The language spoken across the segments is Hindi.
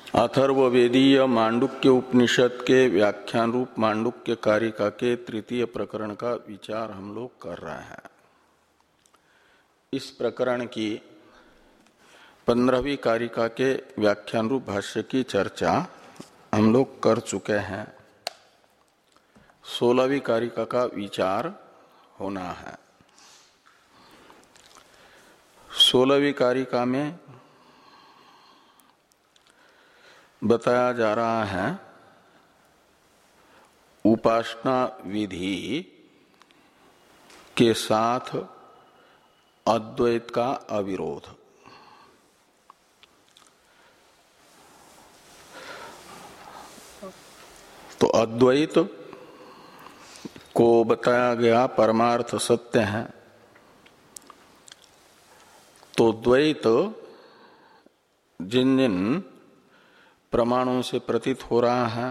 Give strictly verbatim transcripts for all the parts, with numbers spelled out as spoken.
अथर्ववेदीय मांडुक्य उपनिषद के व्याख्यान रूप मांडुक्य कारिका के तृतीय प्रकरण का विचार हम लोग कर रहे हैं। इस प्रकरण की पंद्रहवीं कारिका के व्याख्यान रूप भाष्य की चर्चा हम लोग कर चुके हैं। सोलहवीं कारिका का विचार होना है। सोलहवीं कारिका में बताया जा रहा है उपासना विधि के साथ अद्वैत का अविरोध। तो अद्वैत को बताया गया परमार्थ सत्य है। तो द्वैत जिन जिन प्रमाणों से प्रतीत हो रहा है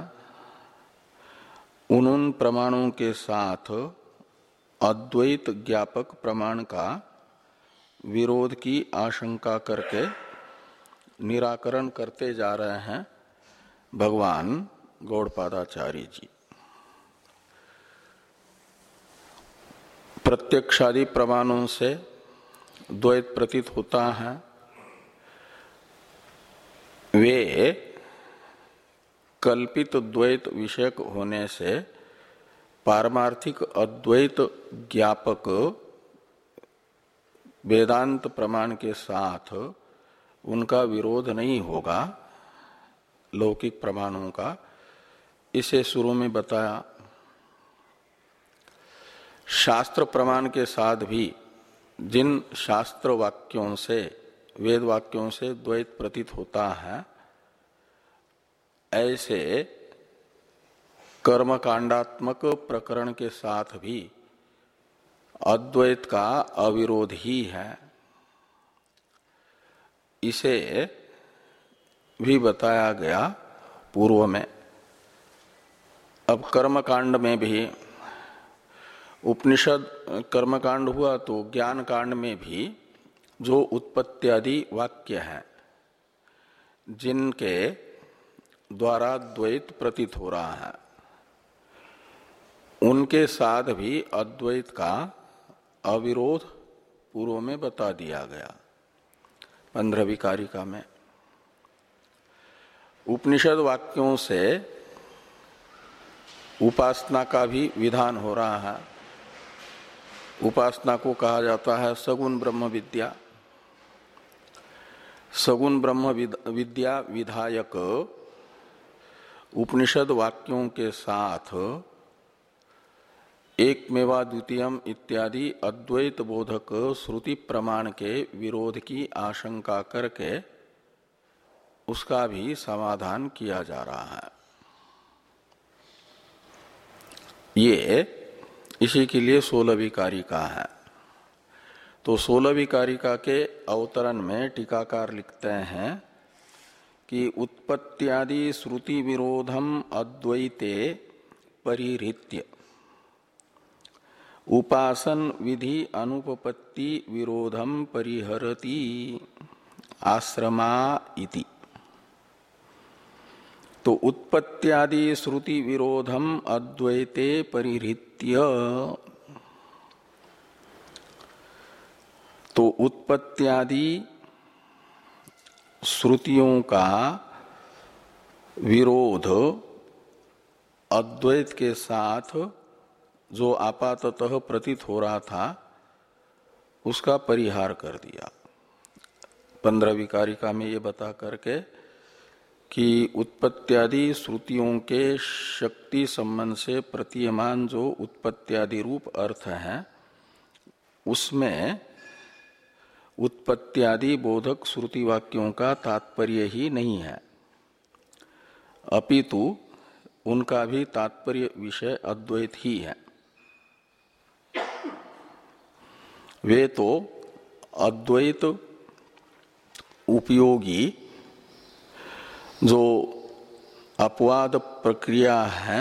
उन उन प्रमाणों के साथ अद्वैत ज्ञापक प्रमाण का विरोध की आशंका करके निराकरण करते जा रहे हैं भगवान गौड़पादाचार्य जी। प्रत्यक्षादि प्रमाणों से द्वैत प्रतीत होता है, वे कल्पित द्वैत विषयक होने से पारमार्थिक अद्वैत ज्ञापक वेदांत प्रमाण के साथ उनका विरोध नहीं होगा लौकिक प्रमाणों का। इसे शुरू में बताया। शास्त्र प्रमाण के साथ भी जिन शास्त्र वाक्यों से वेद वाक्यों से द्वैत प्रतीत होता है, ऐसे कर्मकांडात्मक प्रकरण के साथ भी अद्वैत का अविरोध ही है। इसे भी बताया गया पूर्व में। अब कर्मकांड में भी उपनिषद कर्मकांड हुआ तो ज्ञान कांड में भी जो उत्पत्ति आदि वाक्य हैं जिनके द्वारा द्वैत प्रतीत हो रहा है, उनके साथ भी अद्वैत का अविरोध पूर्व में बता दिया गया पंद्रहवीं कारिका में। उपनिषद वाक्यों से उपासना का भी विधान हो रहा है। उपासना को कहा जाता है सगुण ब्रह्म विद्या। सगुण ब्रह्म विद्या विधायक उपनिषद वाक्यों के साथ एकमेवा द्वितीयम इत्यादि अद्वैत बोधक श्रुति प्रमाण के विरोध की आशंका करके उसका भी समाधान किया जा रहा है। ये इसी के लिए सोलहवीं कारिका है। तो सोलहवीं कारिका के अवतरण में टीकाकार लिखते हैं कि उत्पत्त्यादि श्रुति विरोधम अद्वैते परिहृत्य उपासन विधि अनुपपत्ति विरोधम परिहरति आश्रमा इति। तो उत्पत्त्यादि श्रुति विरोधम अद्वैते परिहृत्य, तो उत्पत्त्यादि श्रुतियों का विरोध अद्वैत के साथ जो आपाततः प्रतीत हो रहा था उसका परिहार कर दिया पंद्रहवीं कारिका में ये बता करके कि उत्पत्त्यादि श्रुतियों के शक्ति संबंध से प्रतीयमान जो उत्पत्त्यादि रूप अर्थ है उसमें उत्पत्त्यादि बोधक श्रुति वाक्यों का तात्पर्य ही नहीं है, अपितु उनका भी तात्पर्य विषय अद्वैत ही है। वे तो अद्वैत उपयोगी जो अपवाद प्रक्रिया है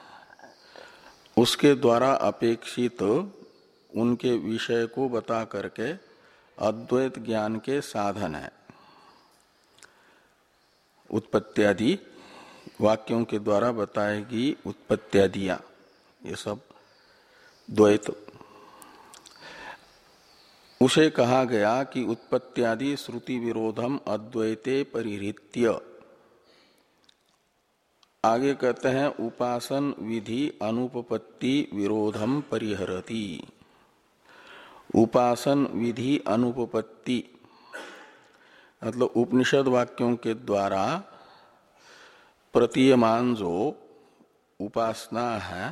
उसके द्वारा अपेक्षित उनके विषय को बता करके अद्वैत ज्ञान के साधन है। उत्पत्त्यादि वाक्यों के द्वारा बताएगी उत्पत्त्यादियां, ये सब द्वैत। उसे कहा गया कि उत्पत्त्यादि श्रुति विरोधम अद्वैते परिहृत्य। आगे कहते हैं उपासन विधि अनुपपत्ति विरोधम परिहरति। उपासन विधि अनुपपत्ति मतलब उपनिषद वाक्यों के द्वारा प्रतीयमान जो उपासना है,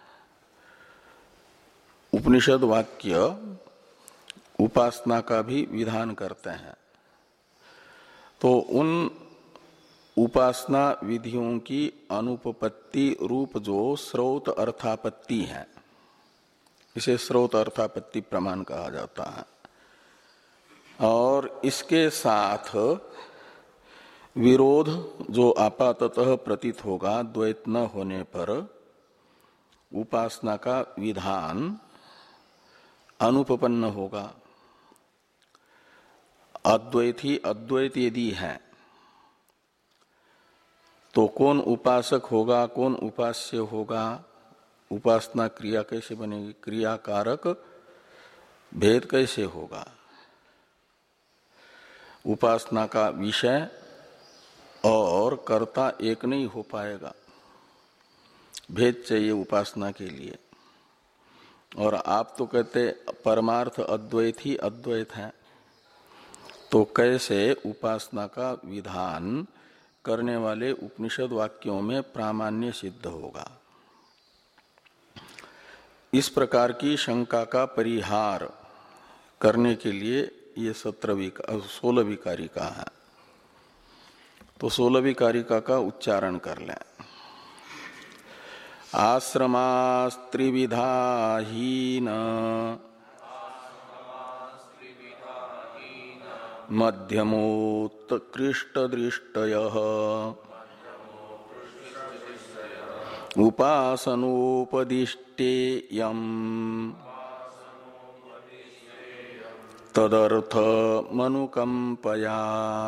उपनिषद वाक्य उपासना का भी विधान करते हैं। तो उन उपासना विधियों की अनुपपत्ति रूप जो स्रोत अर्थापत्ति है, इसे स्रोत अर्थापत्ति प्रमाण कहा जाता है। और इसके साथ विरोध जो आपाततः प्रतीत होगा द्वैत न होने पर, उपासना का विधान अनुपपन्न होगा। अद्वैत ही अद्वैत यदि है तो कौन उपासक होगा, कौन उपास्य होगा, उपासना क्रिया कैसे बनेगी, क्रियाकारक भेद कैसे होगा, उपासना का विषय और कर्ता एक नहीं हो पाएगा, भेद चाहिए उपासना के लिए। और आप तो कहते परमार्थ अद्वैत ही अद्वैत है, तो कैसे उपासना का विधान करने वाले उपनिषद वाक्यों में प्रामाण्य सिद्ध होगा। इस प्रकार की शंका का परिहार करने के लिए ये सत्रहवीं सोलहवीं कारिका है। तो सोलहवीं कारिका का उच्चारण कर लें। आश्रमास्त्रिविधाहीन मध्यमोत्कृष्टदृष्टयः उपासनोपदिष्टेयम् तदर्थमनुकंपया।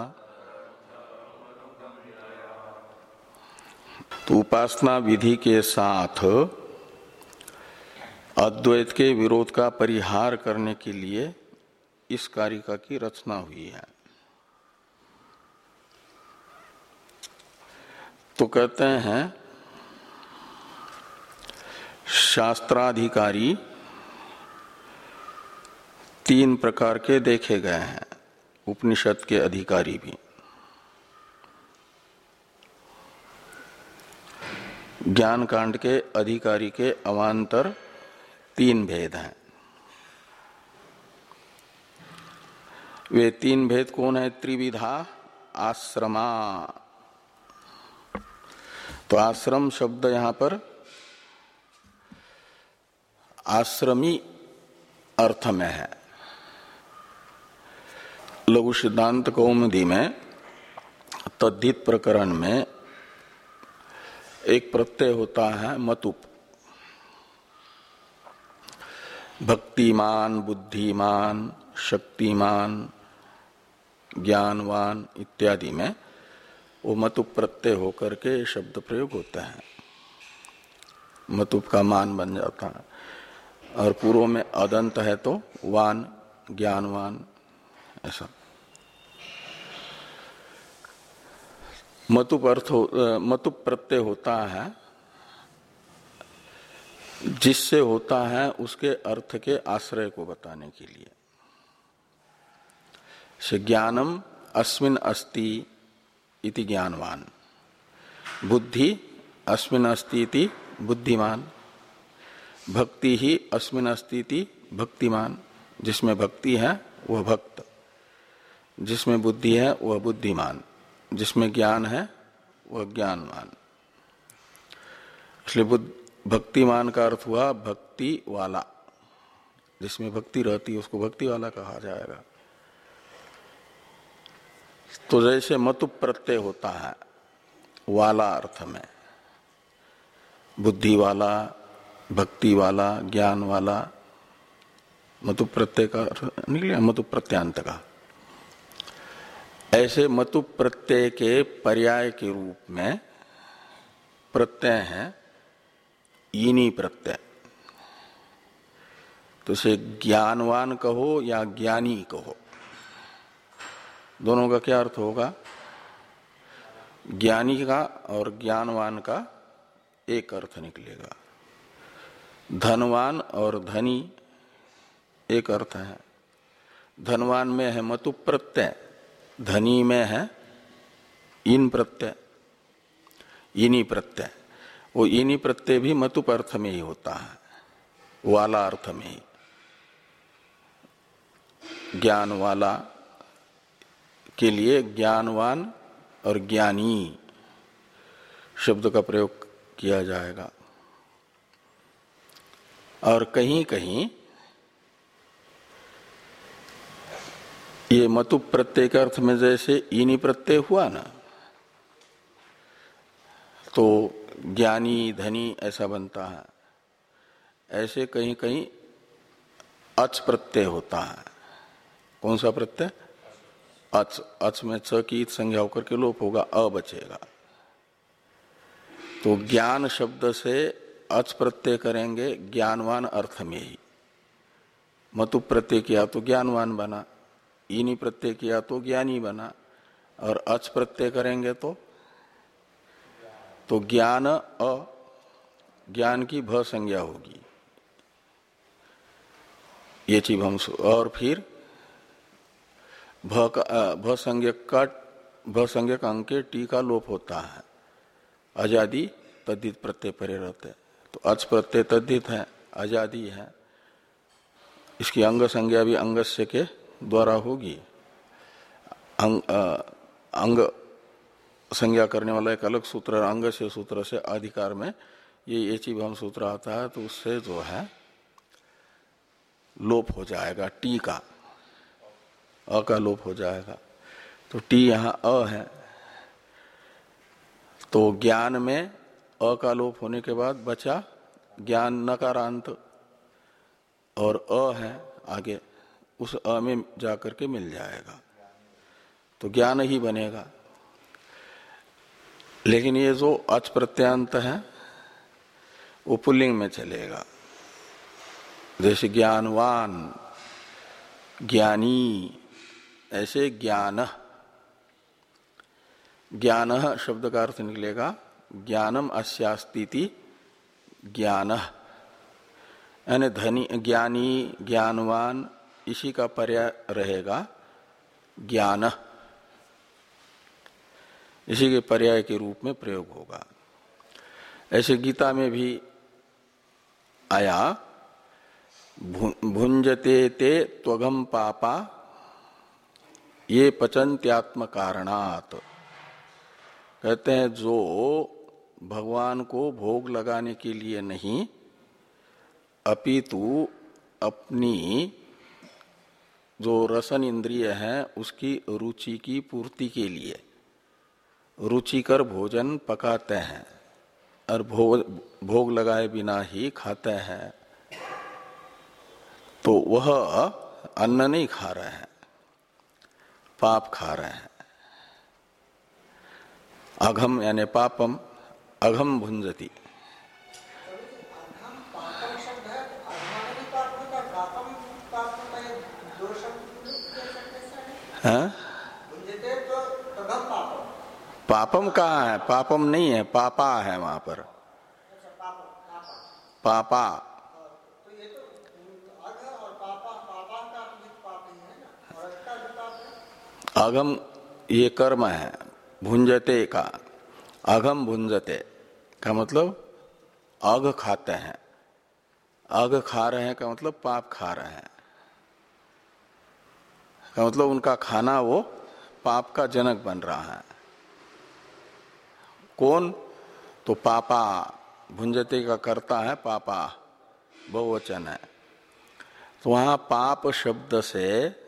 तो उपासना विधि के साथ अद्वैत के विरोध का परिहार करने के लिए इस कारिका की रचना हुई है। तो कहते हैं शास्त्राधिकारी तीन प्रकार के देखे गए हैं, उपनिषद के अधिकारी भी। ज्ञान कांड के अधिकारी के अवान्तर तीन भेद हैं। वे तीन भेद कौन है? त्रिविधा आश्रमा। तो आश्रम शब्द यहां पर आश्रमी अर्थ में है। लघु सिद्धांत कौमुदी में तद्धित प्रकरण में एक प्रत्यय होता है मतुप। भक्तिमान, बुद्धिमान, शक्तिमान, ज्ञानवान इत्यादि में वो मतुप प्रत्यय होकर के शब्द प्रयोग होता है, मतुप का मान बन जाता है। और पूर्व में अदंत है तो वान, ज्ञानवान, ऐसा। मतुप अर्थ मतुप प्रत्यय होता है जिससे होता है उसके अर्थ के आश्रय को बताने के लिए। से ज्ञानम अस्मिन अस्ति इति ज्ञानवान, बुद्धि अस्मिन अस्ति इति बुद्धिमान, भक्ति ही अस्मिन अस्ति इति भक्तिमान। जिसमें भक्ति है वह भक्त, जिसमें बुद्धि है वह बुद्धिमान, जिसमें ज्ञान है वह ज्ञानवान। इसलिए भक्तिमान का अर्थ हुआ भक्ति वाला, जिसमें भक्ति रहती है उसको भक्ति वाला कहा जाएगा। तो जैसे मतुप प्रत्यय होता है वाला अर्थ में, बुद्धि वाला, भक्ति वाला, ज्ञान वाला, मतुप प्रत्यय का निकले मतुप प्रत्यांत का। ऐसे मतु प्रत्यय के पर्याय के रूप में प्रत्यय है ईनी प्रत्यय। तो इसे ज्ञानवान कहो या ज्ञानी कहो, दोनों का क्या अर्थ होगा? ज्ञानी का और ज्ञानवान का एक अर्थ निकलेगा, धनवान और धनी एक अर्थ है। धनवान में है मतु प्रत्यय, धनी में है इन प्रत्यय, इनी प्रत्यय। वो इनी प्रत्यय भी मतुप अर्थ में ही होता है, वाला अर्थ में ही, ज्ञान वाला के लिए ज्ञानवान और ज्ञानी शब्द का प्रयोग किया जाएगा। और कहीं कहीं ये मतु प्रत्यय के अर्थ में जैसे इनी प्रत्यय हुआ ना, तो ज्ञानी धनी ऐसा बनता है। ऐसे कहीं कहीं अच प्रत्यय होता है। कौन सा प्रत्यय? अच। अच में च की संज्ञा होकर के लोप होगा, अ बचेगा। तो ज्ञान शब्द से अच प्रत्यय करेंगे ज्ञानवान अर्थ में ही। मतु प्रत्यय किया तो ज्ञानवान बना, इनी प्रत्यय किया तो ज्ञानी बना, और अच प्रत्यय करेंगे तो तो ज्ञान अ, ज्ञान की भ संज्ञा होगी, ये चीज हम। और फिर भ का भ संज्ञक का भ संज्ञक अंग के टी का लोप होता है, अजादि तद्धित प्रत्यय परे रहते। तो अच प्रत्यय तद्धित है, अजादि है, इसकी अंग संज्ञा भी अंगस्य के द्वारा होगी। अंग, अंग संज्ञा करने वाला एक अलग सूत्र, अंगस्य सूत्र से अधिकार में ये ये चीज हम सूत्र आता है, तो उससे जो है लोप हो जाएगा, टी का, अ का लोप हो जाएगा। तो टी यहाँ अ है, तो ज्ञान में अ का लोप होने के बाद बचा ज्ञान नकारांत, और अ है आगे, उस अ में जाकर के मिल जाएगा, तो ज्ञान ही बनेगा। लेकिन ये जो अच प्रत्यांत है वो पुल्लिंग में चलेगा, जैसे ज्ञानवान, ज्ञानी, ऐसे ज्ञान। ज्ञान शब्द का अर्थ निकलेगा ज्ञानम अस्यास्तीति ज्ञान, यानी धनी, ज्ञानी, ज्ञानवान, इसी का पर्याय रहेगा ज्ञान, इसी के पर्याय के रूप में प्रयोग होगा। ऐसे गीता में भी आया, भुंजते ते त्वगम पापा ये पचन्त्यात्म कारणात्। कहते हैं जो भगवान को भोग लगाने के लिए नहीं, अपितु अपनी जो रसन इंद्रिय है उसकी रुचि की पूर्ति के लिए रुचिकर भोजन पकाते हैं और भोग भोग लगाए बिना ही खाते हैं, तो वह अन्न नहीं खा रहे हैं, पाप खा रहे हैं। अघम यानी पापम, अघम भुंजति। हाँ? पापम कहाँ है? पापम नहीं है, पापा है वहां पर, पापा। अघम ये कर्म है, भुंजते का, अघम भुंजते का मतलब अघ खाते हैं, अघ खा रहे हैं का मतलब पाप खा रहे हैं, का मतलब उनका खाना वो पाप का जनक बन रहा है। कौन? तो पापा, भुंजते का कर्ता है पापा, बहुवचन है। तो वहां पाप शब्द से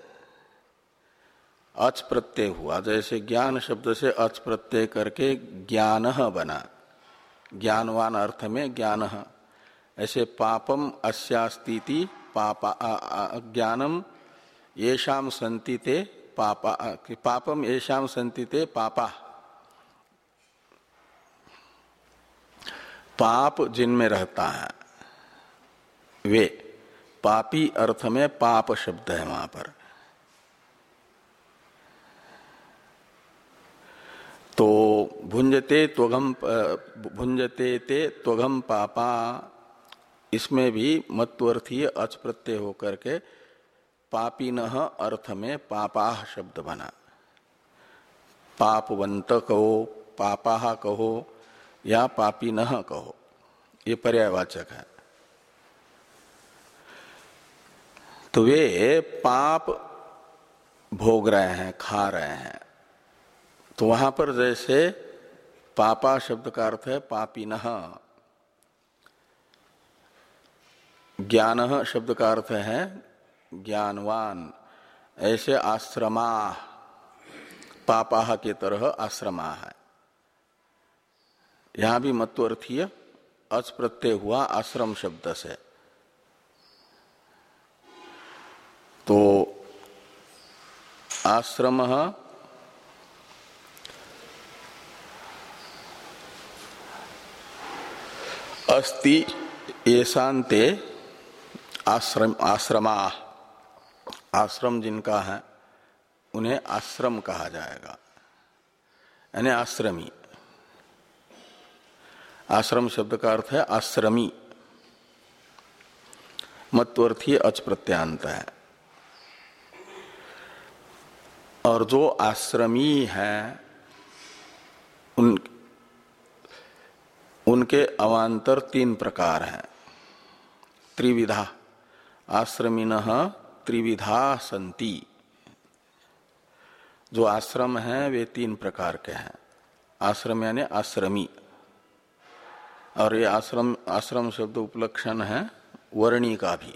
अच प्रत्यय हुआ, जैसे ज्ञान शब्द से अच प्रत्यय करके ज्ञान बना, ज्ञानवान अर्थ में ज्ञान, ऐसे पापम अस्यास्तीति पापा ज्ञानम येषाम संति ते पापा कि पापम येषाम संति ते पापा, पाप जिनमें रहता है वे, पापी अर्थ में पाप शब्द है वहां पर। तो भुंजते त्वगम भुंजते ते त्वगम पापा, इसमें भी मत्वर्थीय अच प्रत्यय होकर के पापिनः अर्थ में पापाह शब्द बना। पापवंत कहो, पापाह कहो या पापिनः कहो, ये पर्यायवाचक है। तो वे पाप भोग रहे हैं, खा रहे हैं। तो वहां पर जैसे पापा शब्द का अर्थ है पापिनः, ज्ञानः शब्द का अर्थ है ज्ञानवान, ऐसे आश्रमा, पापाह के तरह आश्रमा है। यहां भी मत्वर्थीय अच प्रत्यय हुआ आश्रम शब्द से। तो आश्रम अस्ति येषान्ते आश्रम आश्रमा, आश्रम जिनका है उन्हें आश्रम कहा जाएगा, यानी आश्रमी। आश्रम शब्द का अर्थ है आश्रमी, मत्वर्थीय अच प्रत्यांत है। और जो आश्रमी है उन उनके अवान्तर तीन प्रकार हैं। त्रिविधा, आश्रमिनः त्रिविधा संति, जो आश्रम हैं वे तीन प्रकार के हैं। आश्रम यानी आश्रमी, और ये आश्रम आश्रम शब्द उपलक्षण है वर्णी का भी,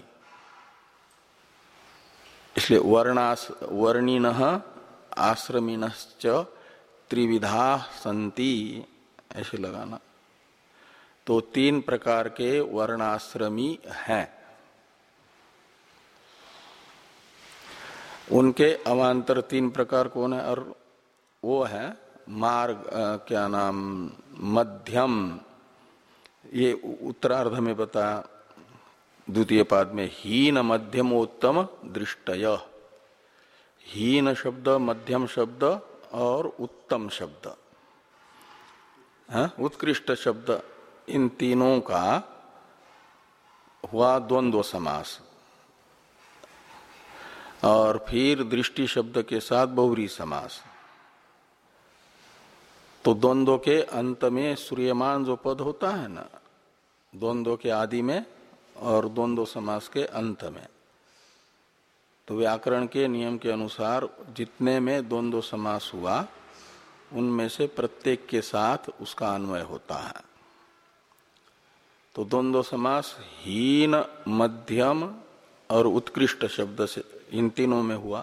इसलिए वर्णास वर्णिनः आश्रमिनश्च त्रिविधा संति ऐसे लगाना। तो तीन प्रकार के वर्णाश्रमी हैं। उनके अवान्तर तीन प्रकार कौन है? और वो है मार्ग, क्या नाम, मध्यम, ये उत्तरार्ध में बताया द्वितीय पाद में, हीन मध्यमोत्तम दृष्टय। हीन शब्द, मध्यम शब्द और उत्तम शब्द, उत्कृष्ट शब्द, इन तीनों का हुआ द्वंद्व समास। और फिर दृष्टि शब्द के साथ बहुव्रीहि समास। तो द्वंद्व के अंत में सूर्यमान जो पद होता है ना, द्वंद्व के आदि में और द्वंद्व समास के अंत में, तो व्याकरण के नियम के अनुसार जितने में द्वंद्व समास हुआ उनमें से प्रत्येक के साथ उसका अन्वय होता है। तो द्वंद्व समास हीन, मध्यम और उत्कृष्ट शब्द से, इन तीनों में हुआ।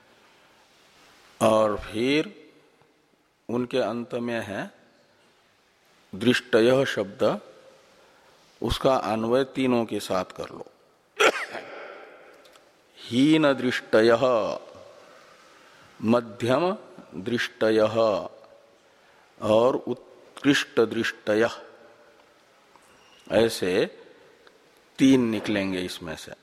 और फिर उनके अंत में है दृष्टय शब्द, उसका अन्वय तीनों के साथ कर लो। हीन दृष्टय, मध्यम दृष्टय और उत्कृष्ट दृष्टय, ऐसे तीन निकलेंगे इसमें से।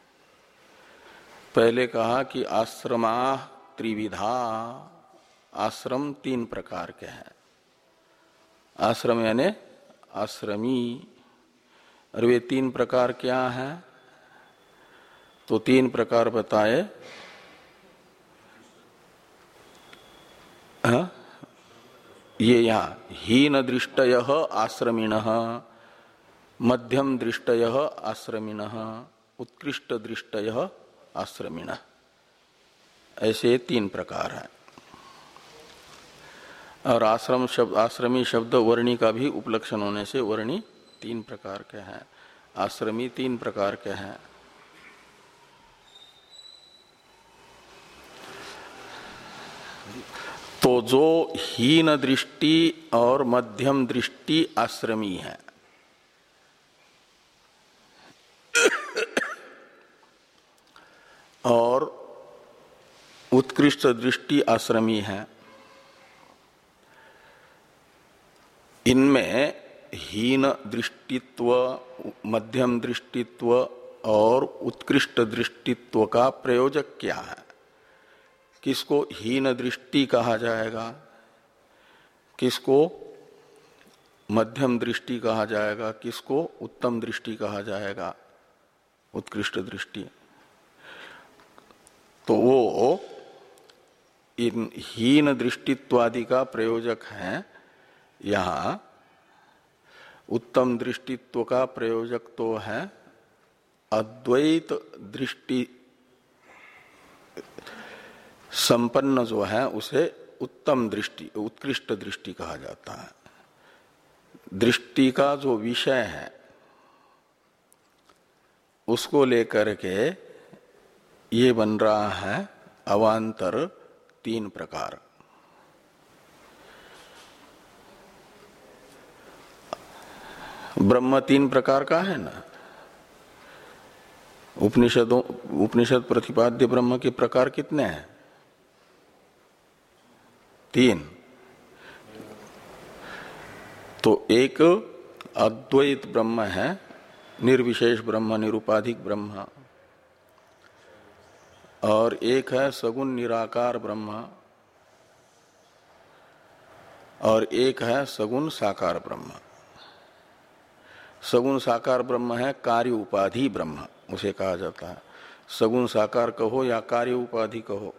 पहले कहा कि आश्रमा त्रिविधा, आश्रम तीन प्रकार के हैं। आश्रम यानी आश्रमी, और वे तीन प्रकार क्या हैं? तो तीन प्रकार बताए। हाँ? ये यहाँ हीन दृष्टयः आश्रमिणः, मध्यम दृष्टयः आश्रमिणः, उत्कृष्ट दृष्टयः आश्रमिणः, ऐसे तीन प्रकार हैं। और आश्रम शब्द, आश्रमी शब्द वर्णी का भी उपलक्षण होने से वर्णी तीन प्रकार के हैं, आश्रमी तीन प्रकार के हैं। तो जो हीन दृष्टि और मध्यम दृष्टि आश्रमी है, और उत्कृष्ट दृष्टि आश्रमी है। इनमें हीन दृष्टित्व, मध्यम दृष्टित्व और उत्कृष्ट दृष्टित्व का प्रयोजक क्या है? किसको हीन दृष्टि कहा जाएगा, किसको मध्यम दृष्टि कहा जाएगा, किसको उत्तम दृष्टि कहा जाएगा, उत्कृष्ट दृष्टि। तो वो इन हीन दृष्टित्वादि का प्रयोजक है। यहां उत्तम दृष्टित्व का प्रयोजक तो है अद्वैत दृष्टि संपन्न जो है उसे उत्तम दृष्टि, उत्कृष्ट दृष्टि कहा जाता है। दृष्टि का जो विषय है उसको लेकर के ये बन रहा है अवान्तर तीन प्रकार। ब्रह्म तीन प्रकार का है ना। उपनिषदों उपनिषद प्रतिपाद्य ब्रह्म के प्रकार कितने हैं? तीन। तो एक अद्वैत ब्रह्म है, निर्विशेष ब्रह्म, निरुपाधिक ब्रह्म, और एक है सगुण निराकार ब्रह्म, और एक है सगुण साकार ब्रह्म। सगुण साकार ब्रह्म है कार्य उपाधि ब्रह्म, उसे कहा जाता है। सगुण साकार कहो या कार्य उपाधि कहो,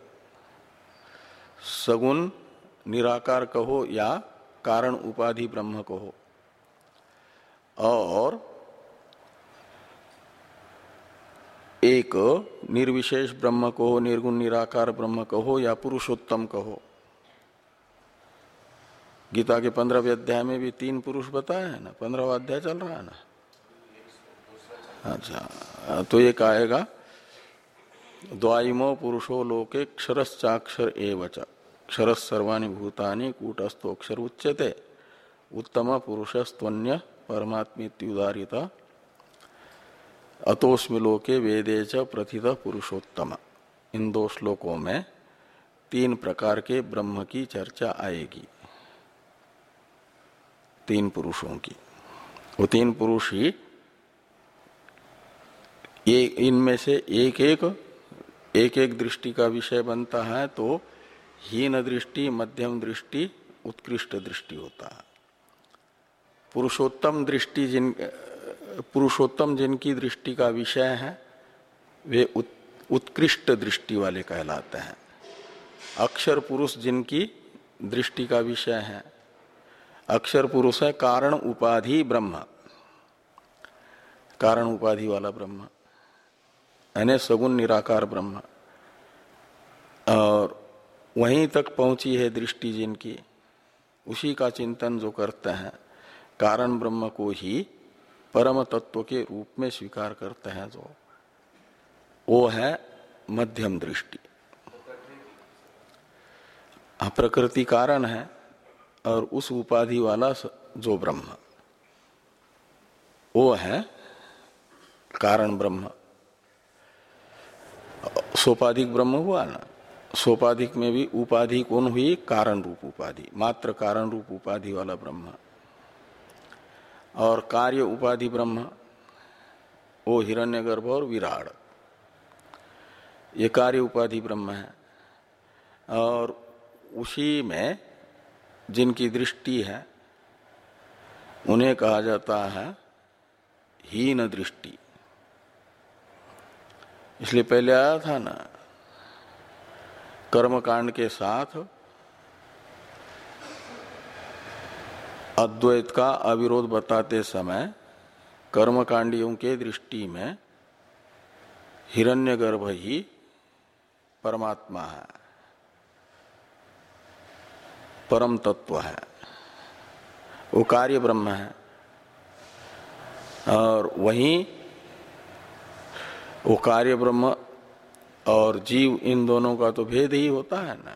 सगुण निराकार कहो या कारण उपाधि ब्रह्म कहो, और एक निर्विशेष ब्रह्म कहो, निर्गुण निराकार ब्रह्म कहो या पुरुषोत्तम कहो। गीता के पंद्रहवें अध्याय में भी तीन पुरुष बताए हैं ना, पंद्रहवां अध्याय चल रहा है ना। अच्छा, तो एक आएगा द्वाइमो पुरुषो लोके क्षरश्चाक्षर एवच क्षरस् सर्वाणि भूतानि कूटस्थो अक्षर उच्यते उत्तम पुरुषस्त्वन्य परमात्मेत्युदारिता अतोस्मि लोके वेदे च प्रथित पुरुषोत्तम। इन दो श्लोकों में तीन प्रकार के ब्रह्म की चर्चा आएगी, तीन पुरुषों की। वो तीन पुरुष ही ये इनमें से एक एक एक एक दृष्टि का विषय बनता है, तो हीन दृष्टि, मध्यम दृष्टि, उत्कृष्ट दृष्टि होता है। पुरुषोत्तम दृष्टि जिन पुरुषोत्तम जिनकी दृष्टि का विषय है वे उत, उत्कृष्ट दृष्टि वाले कहलाते हैं। अक्षर पुरुष जिनकी दृष्टि का विषय है, अक्षर पुरुष है कारण उपाधि ब्रह्म, कारण उपाधि वाला ब्रह्म यानी सगुण निराकार ब्रह्म। और वहीं तक पहुंची है दृष्टि जिनकी, उसी का चिंतन जो करते हैं, कारण ब्रह्म को ही परम तत्व के रूप में स्वीकार करते हैं, जो वो है मध्यम दृष्टि। प्रकृति कारण है और उस उपाधि वाला जो ब्रह्म वो है कारण ब्रह्म। सोपाधिक ब्रह्म हुआ ना, सोपाधिक में भी उपाधि कौन हुई? कारण रूप उपाधि, मात्र कारण रूप उपाधि वाला ब्रह्म। और कार्य उपाधि ब्रह्म वो हिरण्यगर्भ और विराड, ये कार्य उपाधि ब्रह्म है। और उसी में जिनकी दृष्टि है उन्हें कहा जाता है हीन दृष्टि। इसलिए पहले आया था ना, कर्मकांड के साथ अद्वैत का अविरोध बताते समय कर्मकांडियों के दृष्टि में हिरण्यगर्भ ही परमात्मा है, परम तत्व है, वो कार्य ब्रह्म है। और वहीं वो कार्य ब्रह्म और जीव, इन दोनों का तो भेद ही होता है ना।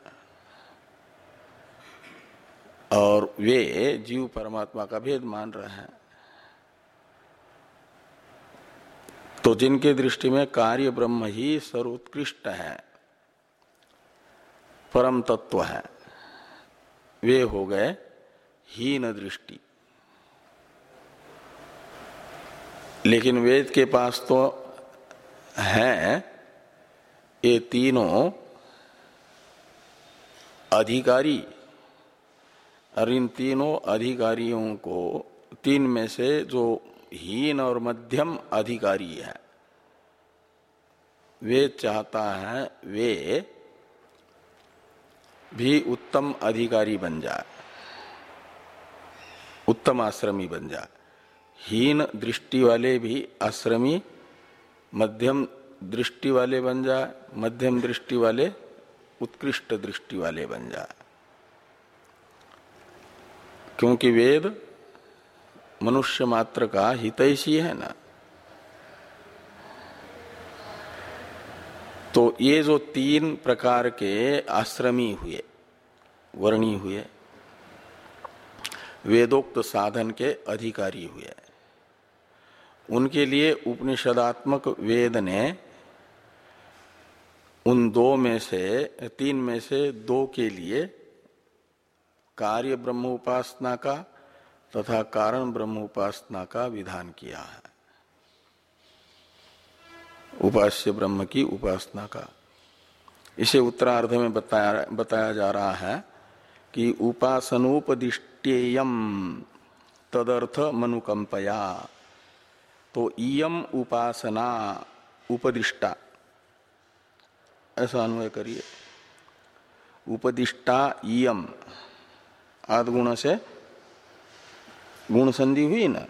और वे जीव परमात्मा का भेद मान रहे हैं। तो जिनके दृष्टि में कार्य ब्रह्म ही सर्वोत्कृष्ट है, परम तत्व है, वे हो गए हीन दृष्टि। लेकिन वेद के पास तो हैं ये तीनों अधिकारी, और इन तीनों अधिकारियों को, तीन में से जो हीन और मध्यम अधिकारी है, वे चाहता है वे भी उत्तम अधिकारी बन जाए, उत्तम आश्रमी बन जाए। हीन दृष्टि वाले भी आश्रमी, मध्यम दृष्टि वाले बन जाए, मध्यम दृष्टि वाले उत्कृष्ट दृष्टि वाले बन जाए। क्योंकि वेद मनुष्य मात्र का हितैषी है ना। तो ये जो तीन प्रकार के आश्रमी हुए, वर्णी हुए, वेदोक्त साधन के अधिकारी हुए, उनके लिए उपनिषदात्मक वेद ने उन दो में से, तीन में से दो के लिए कार्य ब्रह्म उपासना का तथा कारण ब्रह्म उपासना का विधान किया है, उपास्य ब्रह्म की उपासना का। इसे उत्तरार्ध में बताया बताया जा रहा है कि उपासनोपदिष्टेयम तदर्थ मनुकंपया। तो इयम उपासना उपदिष्टा, ऐसा अन्वय करिए। उपदिष्टा इयम, आद गुण से गुण संधि हुई ना,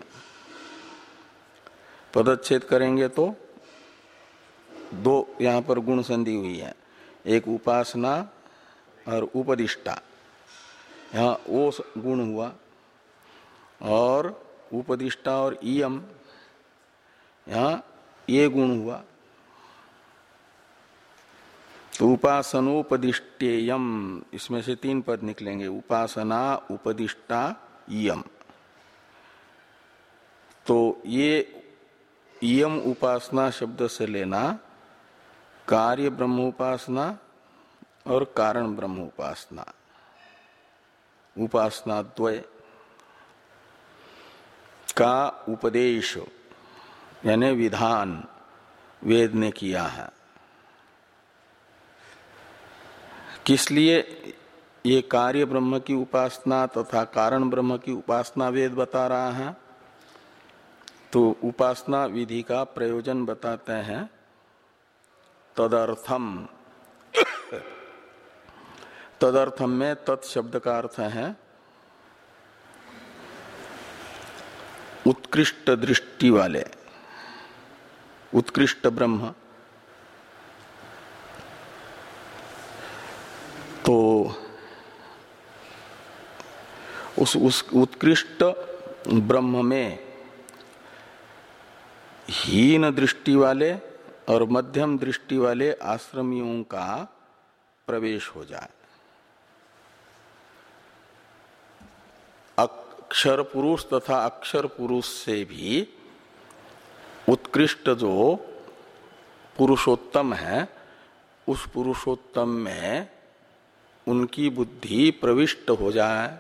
पदच्छेद करेंगे तो दो यहां पर गुण संधि हुई है, एक उपासना और उपदिष्टा, यहां वो गुण हुआ, और उपदिष्टा और इयम यहां ये गुण हुआ। तो उपासनोपदिष्टेयम, इसमें से तीन पद निकलेंगे, उपासना उपदिष्टा इयम। तो ये इयम उपासना शब्द से लेना कार्य ब्रह्म उपासना और कारण ब्रह्म उपासना, उपासना द्वय का उपदेश यानी विधान वेद ने किया है। किस लिए ये कार्य ब्रह्म की उपासना तथा कारण ब्रह्म की उपासना वेद बता रहा है? तो उपासना विधि का प्रयोजन बताते हैं। तदर्थम, तदर्थम में तत्शब्द का अर्थ है उत्कृष्ट दृष्टि वाले, उत्कृष्ट ब्रह्म। तो उस, उस उत्कृष्ट ब्रह्म में हीन दृष्टि वाले और मध्यम दृष्टि वाले आश्रमियों का प्रवेश हो जाए। अक्षर पुरुष तथा अक्षर पुरुष से भी उत्कृष्ट जो पुरुषोत्तम है, उस पुरुषोत्तम में उनकी बुद्धि प्रविष्ट हो जाए,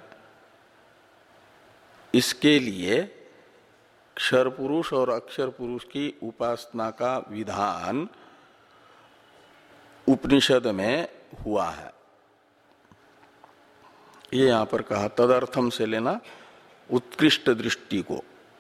इसके लिए क्षर पुरुष और अक्षर पुरुष की उपासना का विधान उपनिषद में हुआ है। ये यहां पर कहा, तदर्थम से लेना उत्कृष्ट दृष्टि को।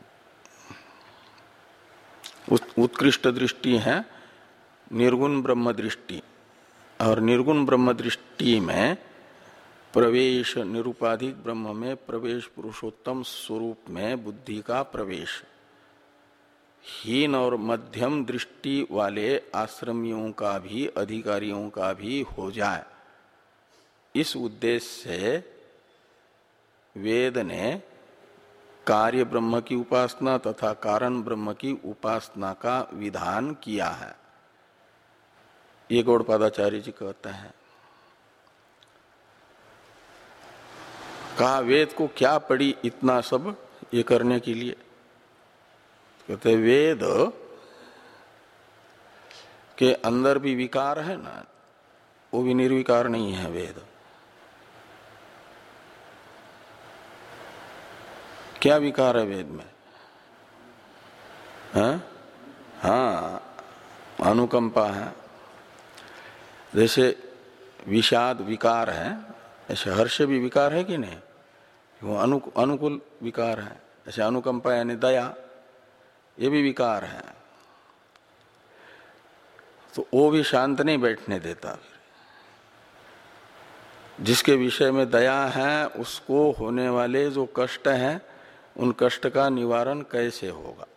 उत्कृष्ट दृष्टि है निर्गुण ब्रह्म दृष्टि, और निर्गुण ब्रह्म दृष्टि में प्रवेश, निरुपाधिक ब्रह्म में प्रवेश, पुरुषोत्तम स्वरूप में बुद्धि का प्रवेश हीन और मध्यम दृष्टि वाले आश्रमियों का भी, अधिकारियों का भी हो जाए, इस उद्देश्य से वेद ने कार्य ब्रह्म की उपासना तथा कारण ब्रह्म की उपासना का विधान किया है। ये गौड़पादाचार्य जी कहते हैं। कहा वेद को क्या पड़ी इतना सब ये करने के लिए? कहते वेद के अंदर भी विकार है ना, वो भी निर्विकार नहीं है वेद। क्या विकार है वेद में? हाँ, हाँ अनुकंपा है। जैसे विषाद विकार है, ऐसे हर्ष भी विकार है कि नहीं? वो अनु, अनुकूल विकार है। ऐसे अनुकंपा यानी दया, ये भी विकार है। तो वो भी शांत नहीं बैठने देता। फिर जिसके विषय में दया है उसको होने वाले जो कष्ट हैं उन कष्ट का निवारण कैसे होगा,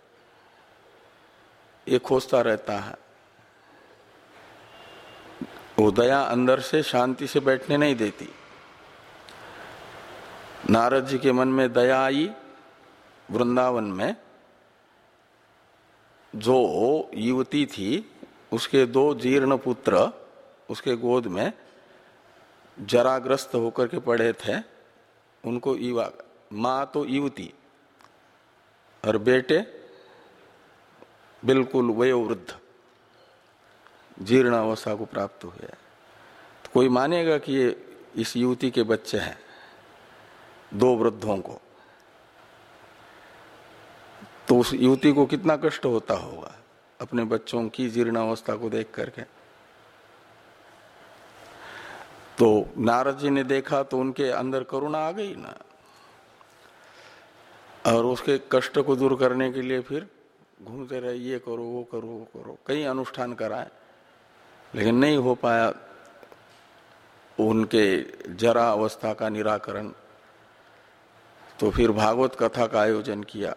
ये खोजता रहता है। वो दया अंदर से शांति से बैठने नहीं देती। नारद जी के मन में दया आई। वृंदावन में जो युवती थी उसके दो जीर्ण पुत्र उसके गोद में जराग्रस्त होकर के पड़े थे। उनको युवा, मां तो युवती और बेटे बिल्कुल वयोवृद्ध जीर्ण अवस्था को प्राप्त हुए। तो कोई मानेगा कि ये इस युवती के बच्चे हैं, दो वृद्धों को? तो उस युवती को कितना कष्ट होता होगा अपने बच्चों की जीर्ण अवस्था को देख करके। तो नारद जी ने देखा तो उनके अंदर करुणा आ गई ना, और उसके कष्ट को दूर करने के लिए फिर घूमते रहे, ये करो वो करो वो करो, कई अनुष्ठान कराए, लेकिन नहीं हो पाया उनके जरा अवस्था का निराकरण। तो फिर भागवत कथा का आयोजन किया।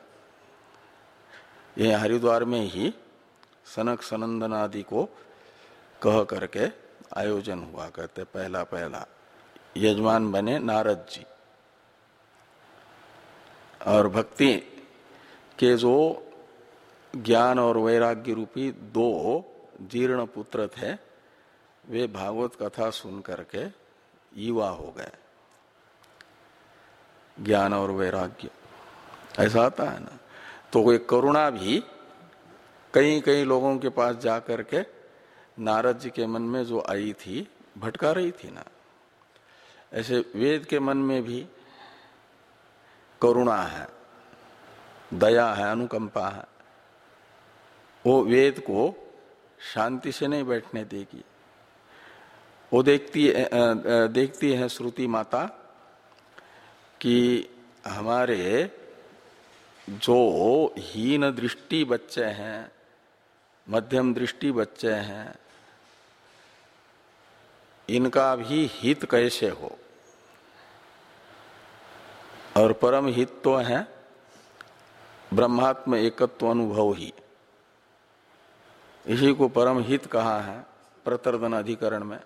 यह हरिद्वार में ही सनक सनंदन आदि को कह करके आयोजन हुआ करते। पहला पहला यजमान बने नारद जी। और भक्ति के जो ज्ञान और वैराग्य रूपी दो जीर्ण पुत्र थे वे भागवत कथा सुन करके युवा हो गए। ज्ञान और वैराग्य ऐसा आता है ना। तो कोई करुणा भी कई कई लोगों के पास जाकर के नारद जी के मन में जो आई थी भटका रही थी ना, ऐसे वेद के मन में भी करुणा है, दया है, अनुकंपा है। वो वेद को शांति से नहीं बैठने देगी। वो देखती देखती है श्रुति माता कि हमारे जो हीन दृष्टि बच्चे हैं, मध्यम दृष्टि बच्चे हैं, इनका भी हित कैसे हो। और परम हित तो है ब्रह्मात्म एकत्व अनुभव ही, इसी को परम हित कहा है प्रतर्दन अधिकरण में।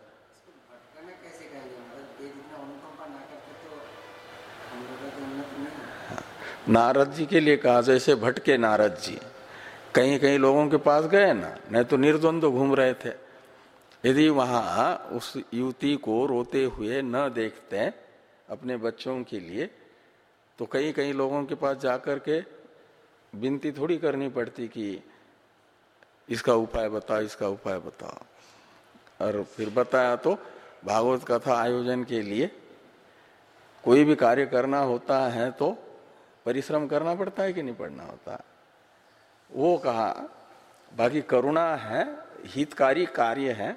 नारद जी के लिए कहा, जैसे भटके नारद जी कहीं कहीं लोगों के पास गए ना, नहीं तो निर्द्वंद्व घूम रहे थे। यदि वहां उस युवती को रोते हुए न देखते अपने बच्चों के लिए, तो कई कई लोगों के पास जाकर के विनती थोड़ी करनी पड़ती कि इसका उपाय बताओ, इसका उपाय बताओ। और फिर बताया तो भागवत कथा आयोजन के लिए कोई भी कार्य करना होता है तो परिश्रम करना पड़ता है कि नहीं पड़ना होता, वो कहा। बाकी करुणा है, हितकारी कार्य है,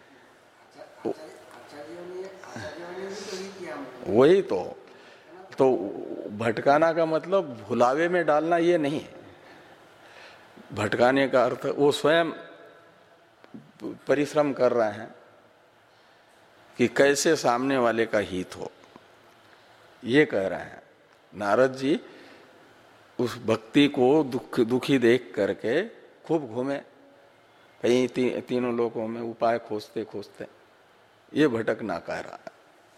वही तो। तो भटकाना का मतलब भुलावे में डालना ये नहीं है। भटकाने का अर्थ वो स्वयं परिश्रम कर रहे हैं कि कैसे सामने वाले का हित हो, ये कह रहे हैं। नारद जी उस भक्ति को दुख दुखी देख करके खूब घूमे कई ती, तीनों लोगों में उपाय खोजते खोजते, ये भटकना कह रहा है।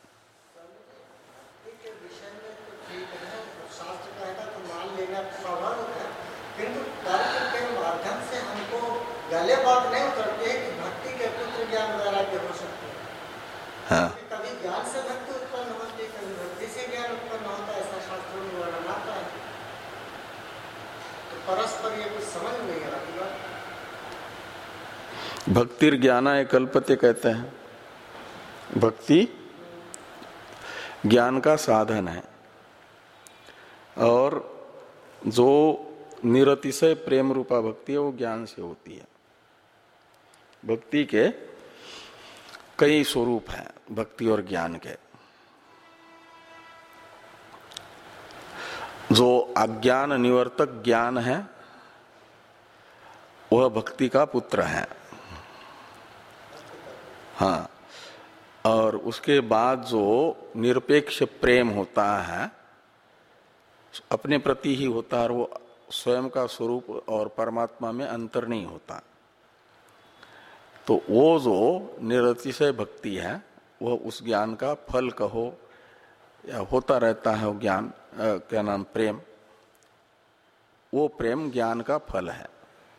बात नहीं उतरती है कि भक्ति के पुत्र ज्ञान वैराग्य हो सकते हैं। हाँ। कभी ज्ञान से भक्ति उत्पन्न होती है, कभी भक्ति से ज्ञान उत्पन्न होता है, ऐसा शास्त्रों में वर्णन आता है। तो परस्पर ये कुछ समझ नहीं आ रहा। भक्तिर ज्ञानाय कल्पते कहते हैं, भक्ति ज्ञान का साधन है, और जो निरतिशय प्रेम रूपा भक्ति है वो ज्ञान से होती है। भक्ति के कई स्वरूप हैं, भक्ति और ज्ञान के। जो अज्ञान निवर्तक ज्ञान है वह भक्ति का पुत्र है। हाँ, और उसके बाद जो निरपेक्ष प्रेम होता है अपने प्रति ही होता है, वो स्वयं का स्वरूप और परमात्मा में अंतर नहीं होता। तो वो जो निरतिशय भक्ति है वह उस ज्ञान का फल कहो या होता रहता है वो ज्ञान, क्या नाम, प्रेम। वो प्रेम ज्ञान का फल है,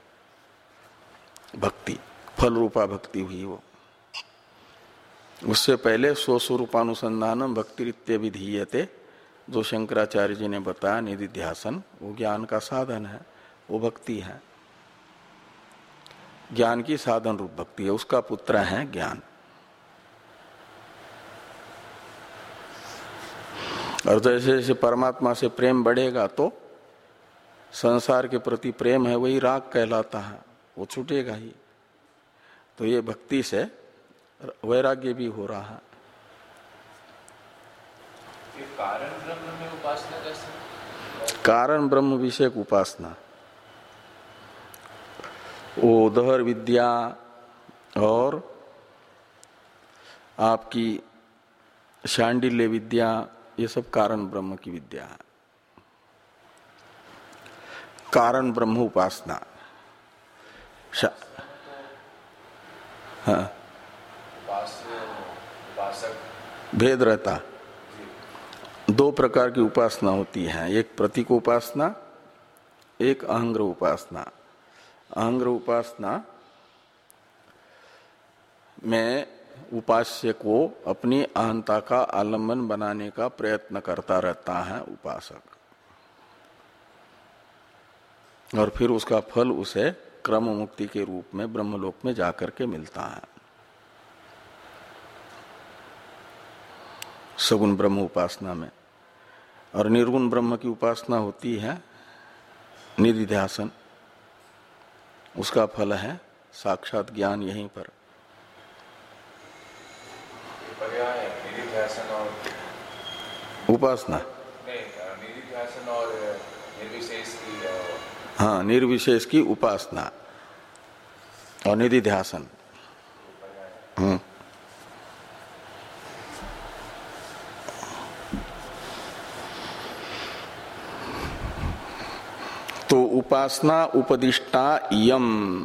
भक्ति फल रूपा भक्ति हुई वो। उससे पहले स्वस्वरूपानुसंधानम भक्तिरित्य विधीयते, जो शंकराचार्य जी ने बताया निधिध्यासन, वो ज्ञान का साधन है, वो भक्ति है, ज्ञान की साधन रूप भक्ति है, उसका पुत्र है ज्ञान। और जैसे जैसे परमात्मा से प्रेम बढ़ेगा तो संसार के प्रति प्रेम है वही राग कहलाता है, वो छूटेगा ही। तो ये भक्ति से वैराग्य भी हो रहा है। कारण ब्रह्म में उपासना कैसे? कारण ब्रह्म विषयक उपासना, वो दहर विद्या और आपकी शांडिल्य विद्या, ये सब कारण ब्रह्म की विद्या है। कारण ब्रह्म उपासना, हाँ, भेद रहता। दो प्रकार की उपासना होती है, एक प्रतीक उपासना, एक अहंग्र उपासना। अहंग्र उपासना में उपास्य को अपनी अहंता का आलम्बन बनाने का प्रयत्न करता रहता है उपासक, और फिर उसका फल उसे क्रम मुक्ति के रूप में ब्रह्मलोक में जाकर के मिलता है। सगुण ब्रह्म उपासना में। और निर्गुण ब्रह्म की उपासना होती है निधिध्यासन, उसका फल है साक्षात ज्ञान यहीं पर। निधिध्यासन और उपासना नहीं, निधिध्यासन और निर्विशेष की, हाँ, निर्विशेष की उपासना और निधिध्यासन। हम्म तो उपासना उपदिष्टा यम,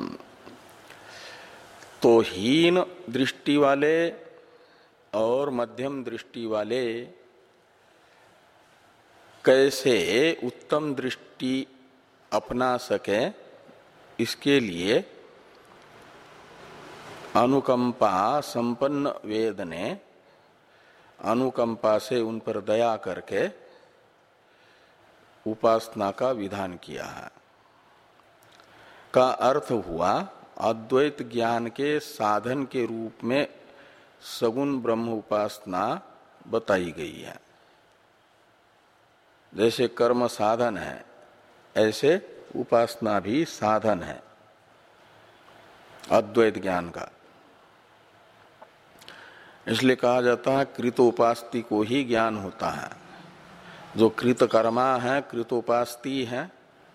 तो हीन दृष्टि वाले और मध्यम दृष्टि वाले कैसे उत्तम दृष्टि अपना सके, इसके लिए अनुकंपा संपन्न वेद ने अनुकंपा से उन पर दया करके उपासना का विधान किया है। का अर्थ हुआ अद्वैत ज्ञान के साधन के रूप में सगुण ब्रह्म उपासना बताई गई है। जैसे कर्म साधन है, ऐसे उपासना भी साधन है अद्वैत ज्ञान का। इसलिए कहा जाता है कृतोपास्ति को ही ज्ञान होता है। जो कृतकर्मा है, कृतोपास्ति है,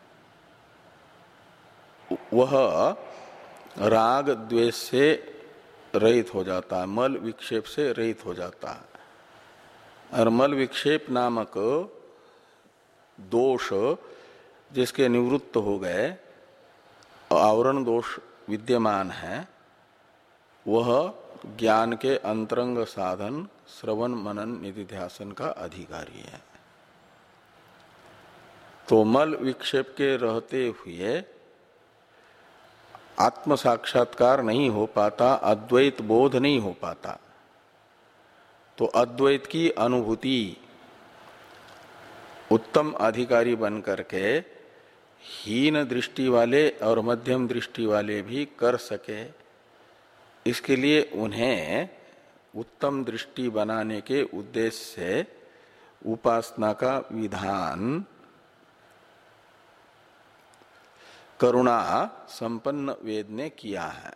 वह राग द्वेष से रहित हो जाता है, मल विक्षेप से रहित हो जाता है। और मल विक्षेप नामक दोष जिसके निवृत्त हो गए, आवरण दोष विद्यमान है, वह ज्ञान के अंतरंग साधन श्रवण मनन निधिध्यासन का अधिकारी है। तो मल विक्षेप के रहते हुए आत्म साक्षात्कार नहीं हो पाता, अद्वैत बोध नहीं हो पाता। तो अद्वैत की अनुभूति उत्तम अधिकारी बन करके हीन दृष्टि वाले और मध्यम दृष्टि वाले भी कर सके, इसके लिए उन्हें उत्तम दृष्टि बनाने के उद्देश्य से उपासना का विधान करुणा संपन्न वेद ने किया है।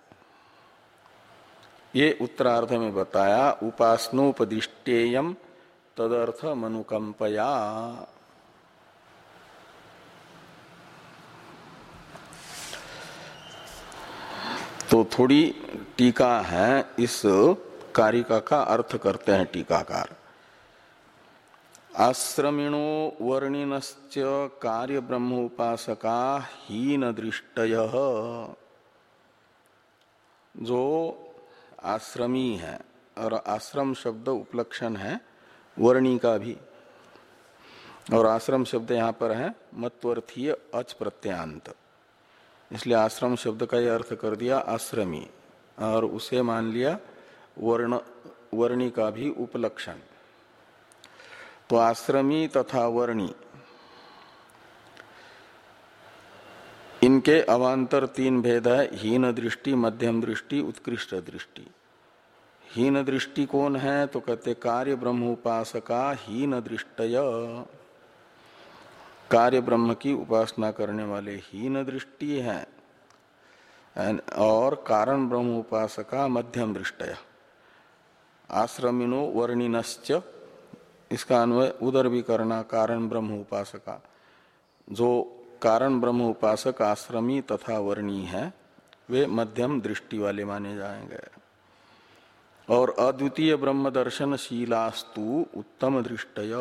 ये उत्तरार्ध में बताया। उपासनोपदिष्टेयम तदर्थ मनुकंपया। तो थोड़ी टीका है, इस कारिका का अर्थ करते हैं टीकाकार। आश्रमिणो वर्णिनश्च कार्य ब्रह्म उपासका हीन दृष्टयः। जो आश्रमी है, और आश्रम शब्द उपलक्षण है वर्णी का भी, और आश्रम शब्द यहाँ पर है मत्वर्थीय अच प्रत्यांत, इसलिए आश्रम शब्द का यह अर्थ कर दिया आश्रमी, और उसे मान लिया वर्ण वर्णी का भी उपलक्षण। तो आश्रमी तथा वर्णी इनके अवांतर तीन भेद है, हीन दृष्टि, मध्यम दृष्टि, उत्कृष्ट दृष्टि। हीन दृष्टि कौन है? तो कहते कार्य ब्रह्म उपासका हीन दृष्टय, कार्य ब्रह्म की उपासना करने वाले हीन दृष्टि है, और कारण ब्रह्म उपासका मध्यम दृष्टय। आश्रमिनो वर्णिनश्च, इसका अन्वय उधर भी करना, कारण ब्रह्म उपासका। जो कारण ब्रह्म उपासक आश्रमी तथा वर्णी है वे मध्यम दृष्टि वाले माने जाएंगे। और अद्वितीय ब्रह्म दर्शन शीलास्तु उत्तम दृष्टय,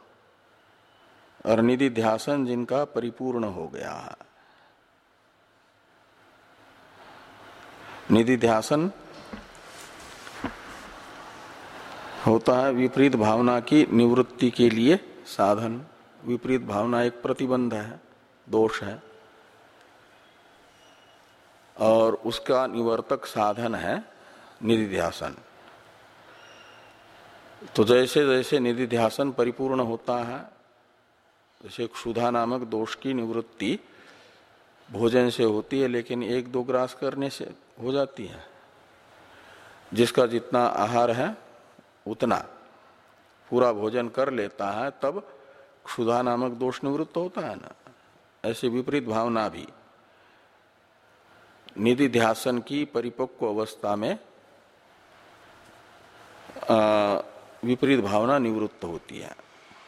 और निधि ध्यासन जिनका परिपूर्ण हो गया है। निधि ध्यासन होता है विपरीत भावना की निवृत्ति के लिए साधन। विपरीत भावना एक प्रतिबंध है, दोष है, और उसका निवर्तक साधन है निधिध्यासन। तो जैसे जैसे निधिध्यासन परिपूर्ण होता है, जैसे क्षुधा नामक दोष की निवृत्ति भोजन से होती है, लेकिन एक दो ग्रास करने से हो जाती है। जिसका जितना आहार है उतना पूरा भोजन कर लेता है, तब क्षुधा नामक दोष निवृत्त होता है ना। ऐसे विपरीत भावना भी निधि ध्यासन की परिपक्व अवस्था में विपरीत भावना निवृत्त होती है।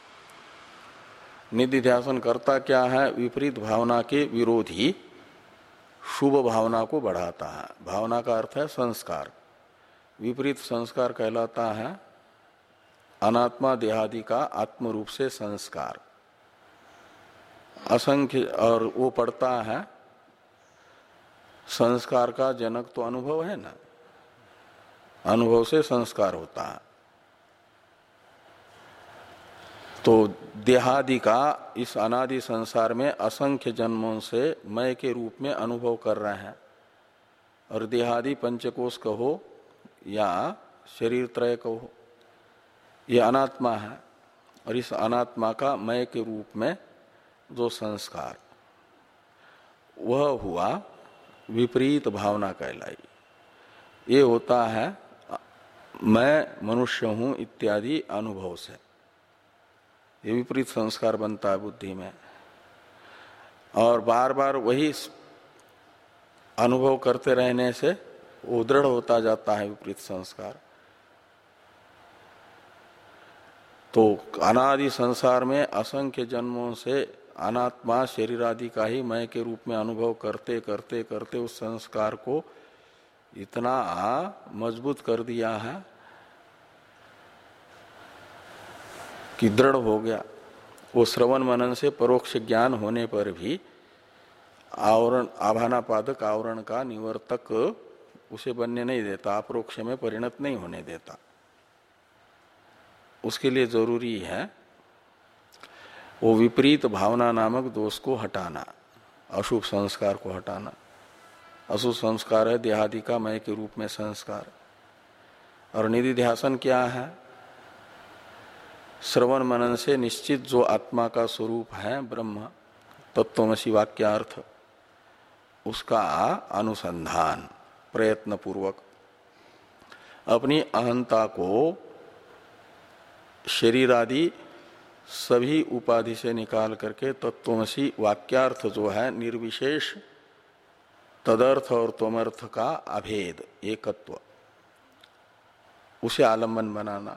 निधि ध्यासन करता क्या है? विपरीत भावना के विरोधी शुभ भावना को बढ़ाता है। भावना का अर्थ है संस्कार। विपरीत संस्कार कहलाता है अनात्मा देहादि का आत्म रूप से संस्कार। असंख्य, और वो पड़ता है संस्कार का जनक तो अनुभव है ना, अनुभव से संस्कार होता है। तो देहादि का इस अनादि संसार में असंख्य जन्मों से मय के रूप में अनुभव कर रहे हैं, और देहादि पंचकोश कहो या शरीर त्रय कहो, ये अनात्मा है। और इस अनात्मा का मय के रूप में जो संस्कार, वह हुआ विपरीत भावना कहलाई। ये होता है मैं मनुष्य हूं इत्यादि अनुभव से, ये विपरीत संस्कार बनता है बुद्धि में, और बार बार वही अनुभव करते रहने से वो दृढ़ होता जाता है विपरीत संस्कार। तो अनादि संसार में असंख्य जन्मों से अनात्मा शरीर आदि का ही मय के रूप में अनुभव करते करते करते उस संस्कार को इतना मजबूत कर दिया है कि दृढ़ हो गया। वो श्रवण मनन से परोक्ष ज्ञान होने पर भी आवरण, आभानापादक आवरण का निवर्तक उसे बनने नहीं देता, अपरोक्ष में परिणत नहीं होने देता। उसके लिए जरूरी है वो विपरीत भावना नामक दोष को हटाना, अशुभ संस्कार को हटाना। अशुभ संस्कार है देहादि का मय के रूप में संस्कार। और निधि ध्यासन क्या है? श्रवण मनन से निश्चित जो आत्मा का स्वरूप है ब्रह्म, तत्वमसि वाक्यार्थ, उसका अनुसंधान प्रयत्न पूर्वक। अपनी अहंता को शरीर आदि सभी उपाधि से निकाल करके तत्वमसी वाक्यार्थ जो है निर्विशेष तदर्थ और तमर्थ का अभेद एकत्व, उसे आलम्बन बनाना।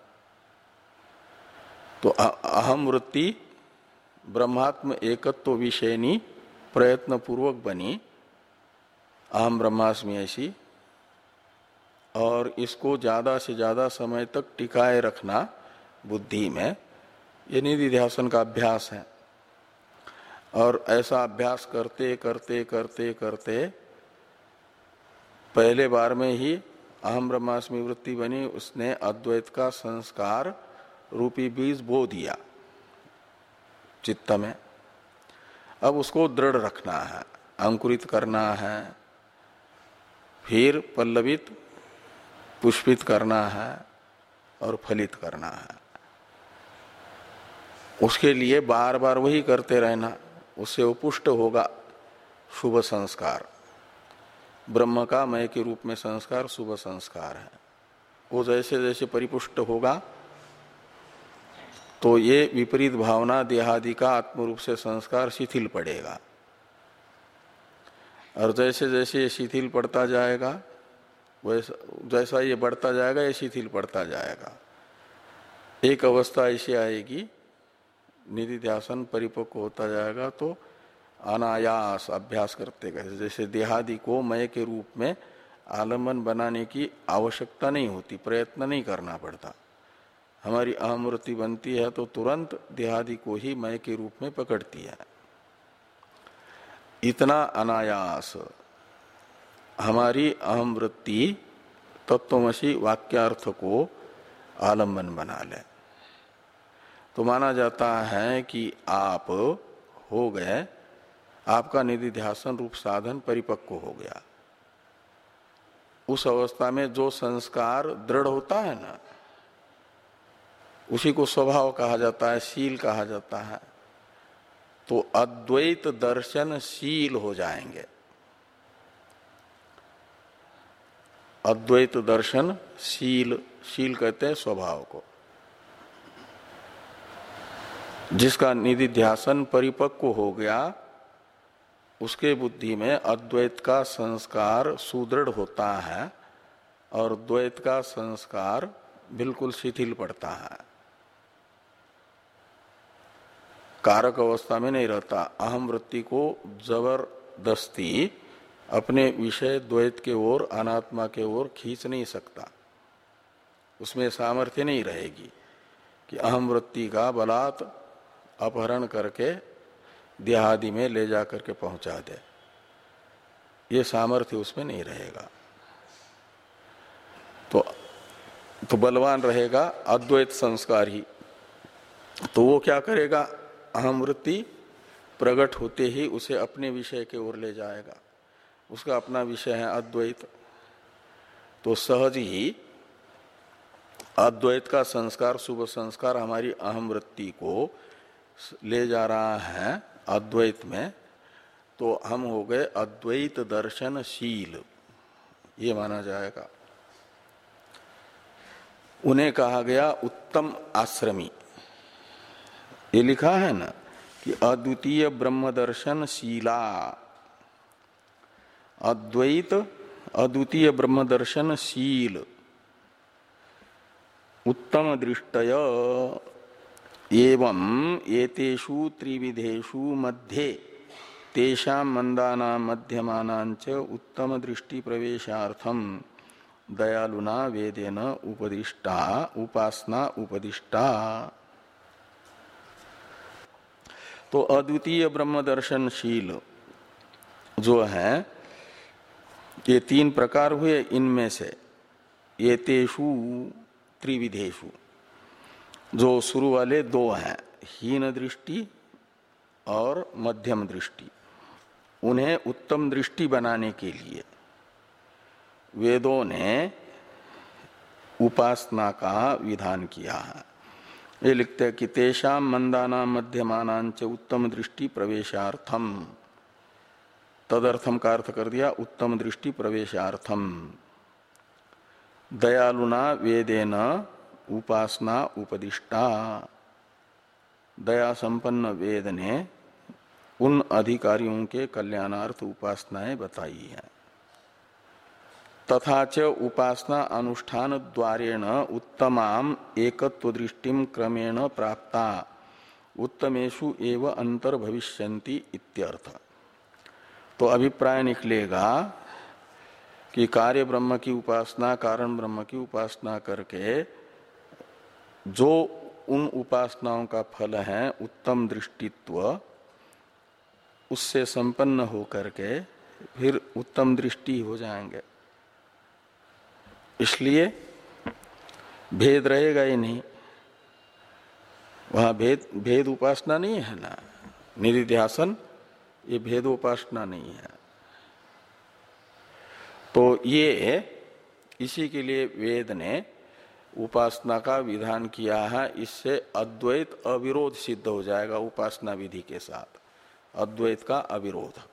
तो अहम वृत्ति ब्रह्मात्म एकत्व विषयनी प्रयत्न पूर्वक बनी अहम ब्रह्मास्मि ऐसी, और इसको ज्यादा से ज्यादा समय तक टिकाए रखना बुद्धि में, ये निधिध्यासन का अभ्यास है। और ऐसा अभ्यास करते करते करते करते पहले बार में ही अहम ब्रह्मास्मि वृत्ति बनी, उसने अद्वैत का संस्कार रूपी बीज बो दिया चित्त में। अब उसको दृढ़ रखना है, अंकुरित करना है, फिर पल्लवित पुष्पित करना है और फलित करना है। उसके लिए बार बार वही करते रहना, उससे वो पुष्ट होगा शुभ संस्कार। ब्रह्म का मय के रूप में संस्कार शुभ संस्कार है। वो जैसे जैसे परिपुष्ट होगा तो ये विपरीत भावना देहादि का आत्मरूप से संस्कार शिथिल पड़ेगा, और जैसे जैसे ये शिथिल पड़ता जाएगा वैसा जैसा ये बढ़ता जाएगा ये शिथिल पड़ता जाएगा। एक अवस्था ऐसी आएगी निधिध्यासन परिपक्व होता जाएगा तो अनायास अभ्यास करते गए, जैसे देहादि को मय के रूप में आलम्बन बनाने की आवश्यकता नहीं होती, प्रयत्न नहीं करना पड़ता। हमारी अहम वृत्ति बनती है तो तुरंत देहादि को ही मय के रूप में पकड़ती है। इतना अनायास हमारी अहम वृत्ति तत्वमसी वाक्यार्थ को आलम्बन बना ले तो माना जाता है कि आप हो गए, आपका निधिध्यासन रूप साधन परिपक्व हो गया। उस अवस्था में जो संस्कार दृढ़ होता है ना, उसी को स्वभाव कहा जाता है, शील कहा जाता है। तो अद्वैत दर्शन शील हो जाएंगे। अद्वैत दर्शन शील, शील कहते हैं स्वभाव को। जिसका निधिध्यासन परिपक्व हो गया उसके बुद्धि में अद्वैत का संस्कार सुदृढ़ होता है और द्वैत का संस्कार बिल्कुल शिथिल पड़ता है, कारक अवस्था में नहीं रहता। अहम वृत्ति को जबरदस्ती अपने विषय द्वैत के ओर, अनात्मा के ओर खींच नहीं सकता, उसमें सामर्थ्य नहीं रहेगी कि अहम वृत्ति का बलात् अपहरण करके देहादि में ले जा करके पहुंचा दे, ये सामर्थ्य उसमें नहीं रहेगा। तो तो बलवान रहेगा अद्वैत संस्कार ही। तो वो क्या करेगा, अहम वृत्ति प्रकट होते ही उसे अपने विषय के ओर ले जाएगा। उसका अपना विषय है अद्वैत, तो सहज ही अद्वैत का संस्कार, शुभ संस्कार हमारी अहम वृत्ति को ले जा रहा है अद्वैत में, तो हम हो गए अद्वैत दर्शनशील, ये माना जाएगा। उन्हें कहा गया उत्तम आश्रमी। ये लिखा है ना कि अद्वितीय ब्रह्म दर्शन शीला, अद्वैत अद्वितीय ब्रह्म दर्शन शील, उत्तम दृष्टय एवं एतेषु त्रिविधेषु मध्ये तेषां मंदानां मध्यमानांच उत्तम दृष्टि प्रवेशार्थम दयालुना वेदेन उपदिष्टा उपासना उपदिष्टा। तो अद्वितीय ब्रह्म दर्शनशील जो है ये तीन प्रकार हुए। इनमें से एतेषु त्रिविधेषु जो शुरू वाले दो हैं, हीन दृष्टि और मध्यम दृष्टि, उन्हें उत्तम दृष्टि बनाने के लिए वेदों ने उपासना का विधान किया है। ये लिखते हैं कि तेषां मंदानां मध्यमानांच उत्तम दृष्टि प्रवेशार्थम, तदर्थम का अर्थ कर दिया उत्तम दृष्टि प्रवेशार्थम। दयालुना वेदेन उपासना उपदिष्टा, दया संपन्न वेद ने उन अधिकारियों के कल्याणार्थ उपासनाएं बताई हैं। तथा च उपासना अनुष्ठान द्वारेण उत्तमाम एकत्व दृष्टिम क्रमेण प्राप्ता उत्तमेषु एव अंतर्भविष्यन्ति इत्यर्थ। तो अभिप्राय निकलेगा कि कार्य ब्रह्म की उपासना कारण ब्रह्म की उपासना करके जो उन उपासनाओं का फल है उत्तम दृष्टित्व, उससे संपन्न होकर के फिर उत्तम दृष्टि हो जाएंगे। इसलिए भेद रहेगा ही नहीं, वहां भेद भेद उपासना नहीं है ना, निधिध्यासन ये भेद उपासना नहीं है। तो ये इसी के लिए वेद ने उपासना का विधान किया है, इससे अद्वैत अविरोध सिद्ध हो जाएगा। उपासना विधि के साथ अद्वैत का अविरोध।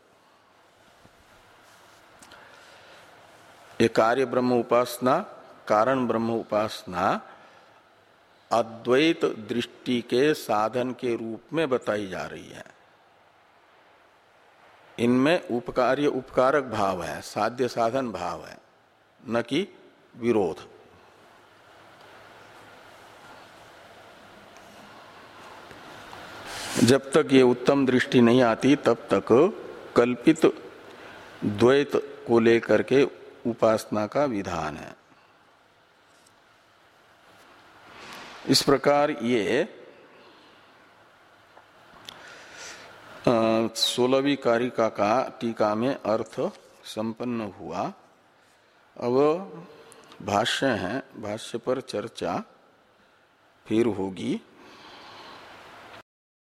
ये कार्य ब्रह्म उपासना कारण ब्रह्म उपासना अद्वैत दृष्टि के साधन के रूप में बताई जा रही है। इनमें उपकार्य उपकारक भाव है, साध्य साधन भाव है, न कि विरोध। जब तक ये उत्तम दृष्टि नहीं आती तब तक कल्पित द्वैत को लेकर के उपासना का विधान है। इस प्रकार ये सोलहवीं कारिका का टीका में अर्थ संपन्न हुआ। अब भाष्य है, भाष्य पर चर्चा फिर होगी।